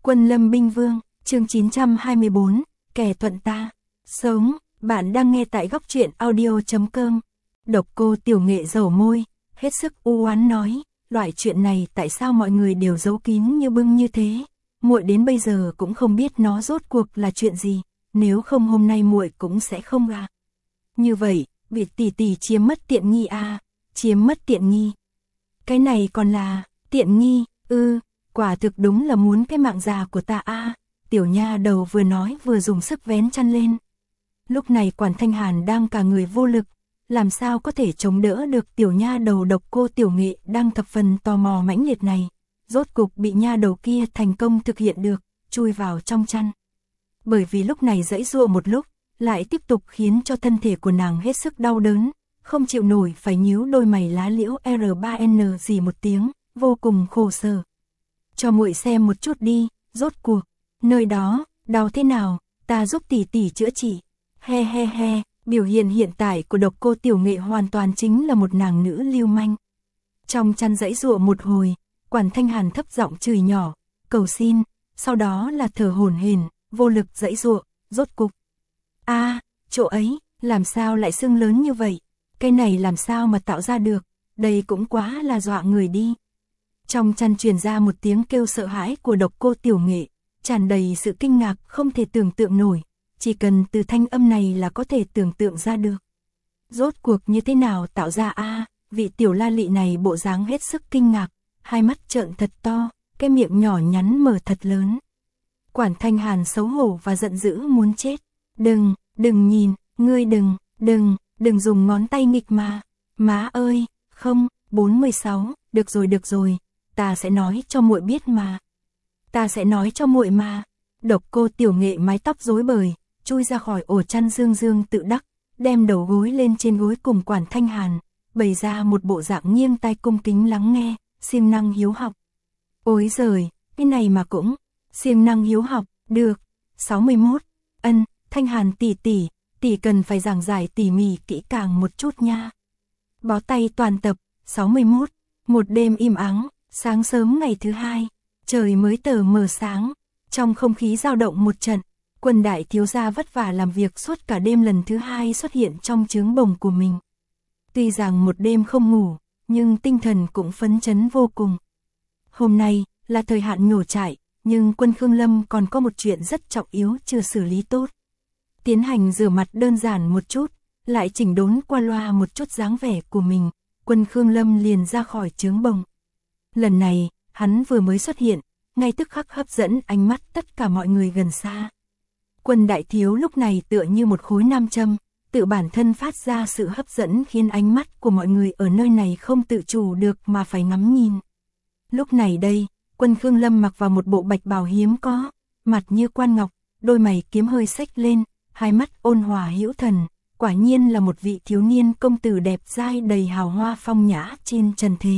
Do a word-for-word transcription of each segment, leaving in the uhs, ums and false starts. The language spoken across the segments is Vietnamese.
Quân Lâm Binh Vương, chương chín trăm hai mươi bốn, kẻ thuận ta, sống, bạn đang nghe tại góc truyện audio.com. Độc Cô Tiểu Nghệ dầu môi, hết sức u oán nói, loại chuyện này tại sao mọi người đều giấu kín như bưng như thế, muội đến bây giờ cũng không biết nó rốt cuộc là chuyện gì, nếu không hôm nay muội cũng sẽ không ra. Như vậy, vị tỷ tỷ chiếm mất tiện nghi à, chiếm mất tiện nghi. Cái này còn là, tiện nghi, ư, quả thực đúng là muốn cái mạng già của ta a. Tiểu nha đầu vừa nói vừa dùng sức vén chăn lên. Lúc này Quản Thanh Hàn đang cả người vô lực, làm sao có thể chống đỡ được tiểu nha đầu Độc Cô Tiểu Nghệ đang thập phần tò mò mãnh liệt này. Rốt cục bị nha đầu kia thành công thực hiện được, chui vào trong chăn. Bởi vì lúc này giãy giụa một lúc, lại tiếp tục khiến cho thân thể của nàng hết sức đau đớn, không chịu nổi phải nhíu đôi mày lá liễu R ba N gì một tiếng, vô cùng khổ sở. Cho muội xem một chút đi, rốt cuộc, nơi đó, đau thế nào, ta giúp tỷ tỷ chữa trị. He he he, biểu hiện hiện tại của Độc Cô Tiểu Nghệ hoàn toàn chính là một nàng nữ lưu manh. Trong chăn giãy giụa một hồi, Quản Thanh Hàn thấp giọng chửi nhỏ, cầu xin, sau đó là thở hổn hển, vô lực giãy giụa, rốt cục. A, chỗ ấy, làm sao lại sưng lớn như vậy? Cái này làm sao mà tạo ra được? Đây cũng quá là dọa người đi. Trong chăn truyền ra một tiếng kêu sợ hãi của Độc Cô Tiểu Nghệ, tràn đầy sự kinh ngạc không thể tưởng tượng nổi, chỉ cần từ thanh âm này là có thể tưởng tượng ra được. Rốt cuộc như thế nào tạo ra a? Vị tiểu la lị này bộ dáng hết sức kinh ngạc, hai mắt trợn thật to, cái miệng nhỏ nhắn mở thật lớn. Quản Thanh Hàn xấu hổ và giận dữ muốn chết. Đừng, đừng nhìn, ngươi đừng, đừng, đừng dùng ngón tay nghịch mà. Má ơi, không, bốn mươi sáu, được rồi được rồi, ta sẽ nói cho muội biết mà. Ta sẽ nói cho muội mà. Độc Cô Tiểu Nghệ mái tóc rối bời, chui ra khỏi ổ chăn dương dương tự đắc, đem đầu gối lên trên gối cùng Quản Thanh Hàn, bày ra một bộ dạng nghiêng tai cung kính lắng nghe, siêng năng hiếu học. Ôi giời, cái này mà cũng, siêng năng hiếu học, được. sáu mươi mốt, ân, Thanh Hàn tỷ tỷ, tỷ cần phải giảng giải tỉ mỉ kỹ càng một chút nha. Bó tay toàn tập, sáu mươi mốt, một đêm im ắng, sáng sớm ngày thứ hai, trời mới tờ mờ sáng, trong không khí dao động một trận, Quân đại thiếu gia vất vả làm việc suốt cả đêm lần thứ hai xuất hiện trong trướng bồng của mình. Tuy rằng một đêm không ngủ, nhưng tinh thần cũng phấn chấn vô cùng. Hôm nay là thời hạn nhổ trại, nhưng Quân Khương Lâm còn có một chuyện rất trọng yếu chưa xử lý tốt. Tiến hành rửa mặt đơn giản một chút, lại chỉnh đốn qua loa một chút dáng vẻ của mình, Quân Khương Lâm liền ra khỏi trướng bồng. Lần này, hắn vừa mới xuất hiện, ngay tức khắc hấp dẫn ánh mắt tất cả mọi người gần xa. Quân đại thiếu lúc này tựa như một khối nam châm, tự bản thân phát ra sự hấp dẫn khiến ánh mắt của mọi người ở nơi này không tự chủ được mà phải ngắm nhìn. Lúc này đây, Quân Khương Lâm mặc vào một bộ bạch bào hiếm có, mặt như quan ngọc, đôi mày kiếm hơi xếch lên, hai mắt ôn hòa hữu thần, quả nhiên là một vị thiếu niên công tử đẹp dai đầy hào hoa phong nhã trên trần thế.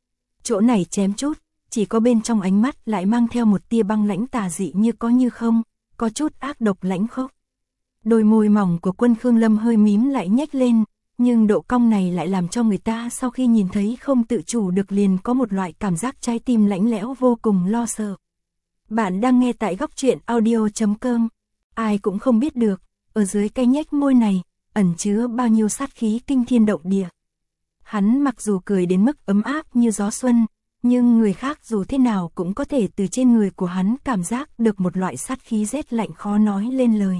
Chỗ này chém chút, chỉ có bên trong ánh mắt lại mang theo một tia băng lãnh tà dị như có như không, có chút ác độc lãnh khốc. Đôi môi mỏng của Quân Khương Lâm hơi mím lại nhếch lên, nhưng độ cong này lại làm cho người ta sau khi nhìn thấy không tự chủ được liền có một loại cảm giác trái tim lạnh lẽo vô cùng lo sợ. Bạn đang nghe tại góc truyện audio.com. Ai cũng không biết được, ở dưới cái nhếch môi này, ẩn chứa bao nhiêu sát khí kinh thiên động địa. Hắn mặc dù cười đến mức ấm áp như gió xuân, nhưng người khác dù thế nào cũng có thể từ trên người của hắn cảm giác được một loại sát khí rét lạnh khó nói lên lời.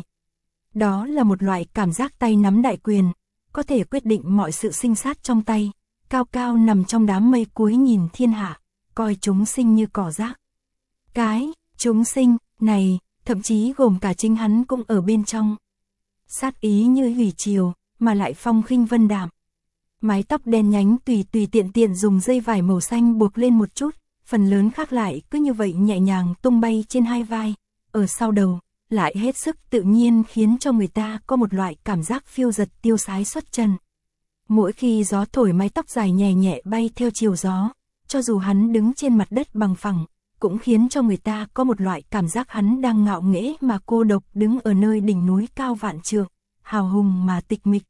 Đó là một loại cảm giác tay nắm đại quyền, có thể quyết định mọi sự sinh sát trong tay, cao cao nằm trong đám mây cuối nhìn thiên hạ, coi chúng sinh như cỏ rác. Cái, chúng sinh, này, thậm chí gồm cả chính hắn cũng ở bên trong. Sát ý như hủy chiều, mà lại phong khinh vân đạm. Mái tóc đen nhánh tùy tùy tiện tiện dùng dây vải màu xanh buộc lên một chút, phần lớn khác lại cứ như vậy nhẹ nhàng tung bay trên hai vai, ở sau đầu, lại hết sức tự nhiên khiến cho người ta có một loại cảm giác phiêu giật tiêu sái xuất trần. Mỗi khi gió thổi mái tóc dài nhẹ nhẹ bay theo chiều gió, cho dù hắn đứng trên mặt đất bằng phẳng, cũng khiến cho người ta có một loại cảm giác hắn đang ngạo nghễ mà cô độc đứng ở nơi đỉnh núi cao vạn trượng, hào hùng mà tịch mịch.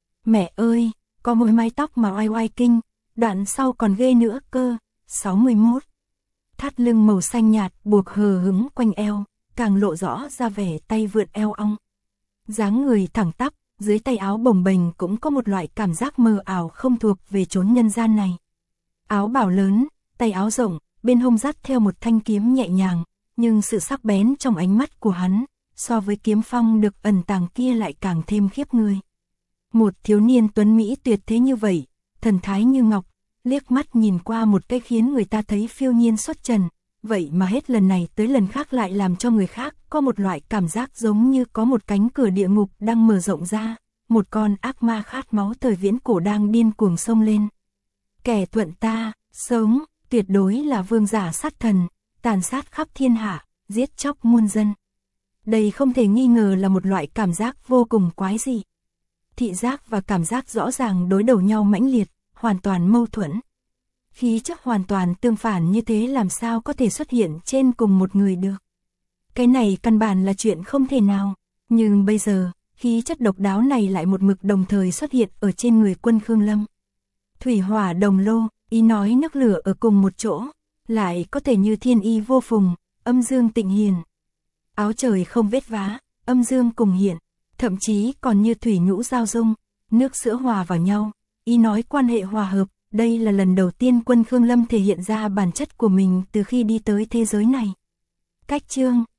Mẹ ơi, có mỗi mái tóc mà oai oai kinh, đoạn sau còn ghê nữa cơ. sáu mươi mốt. thắt lưng màu xanh nhạt buộc hờ hững quanh eo, càng lộ rõ ra vẻ tay vượn eo ong. Dáng người thẳng tắp, dưới tay áo bồng bềnh cũng có một loại cảm giác mờ ảo không thuộc về chốn nhân gian này. Áo bào lớn, tay áo rộng, bên hông dắt theo một thanh kiếm nhẹ nhàng, nhưng sự sắc bén trong ánh mắt của hắn, so với kiếm phong được ẩn tàng kia lại càng thêm khiếp người. Một thiếu niên tuấn mỹ tuyệt thế như vậy, thần thái như ngọc, liếc mắt nhìn qua một cái khiến người ta thấy phiêu nhiên xuất trần, vậy mà hết lần này tới lần khác lại làm cho người khác có một loại cảm giác giống như có một cánh cửa địa ngục đang mở rộng ra, một con ác ma khát máu thời viễn cổ đang điên cuồng xông lên. Kẻ thuận ta, sống, tuyệt đối là vương giả sát thần, tàn sát khắp thiên hạ, giết chóc muôn dân. Đây không thể nghi ngờ là một loại cảm giác vô cùng quái dị. Thị giác và cảm giác rõ ràng đối đầu nhau mãnh liệt, hoàn toàn mâu thuẫn. Khí chất hoàn toàn tương phản như thế làm sao có thể xuất hiện trên cùng một người được. Cái này căn bản là chuyện không thể nào, nhưng bây giờ, khí chất độc đáo này lại một mực đồng thời xuất hiện ở trên người Quân Khương Lâm. Thủy hỏa đồng lô, ý nói nước lửa ở cùng một chỗ, lại có thể như thiên y vô phùng, âm dương tịnh hiền. Áo trời không vết vá, âm dương cùng hiện, thậm chí còn như thủy nhũ giao dung, nước sữa hòa vào nhau, ý nói quan hệ hòa hợp. Đây là lần đầu tiên Quân Khương Lâm thể hiện ra bản chất của mình từ khi đi tới thế giới này. Cách chương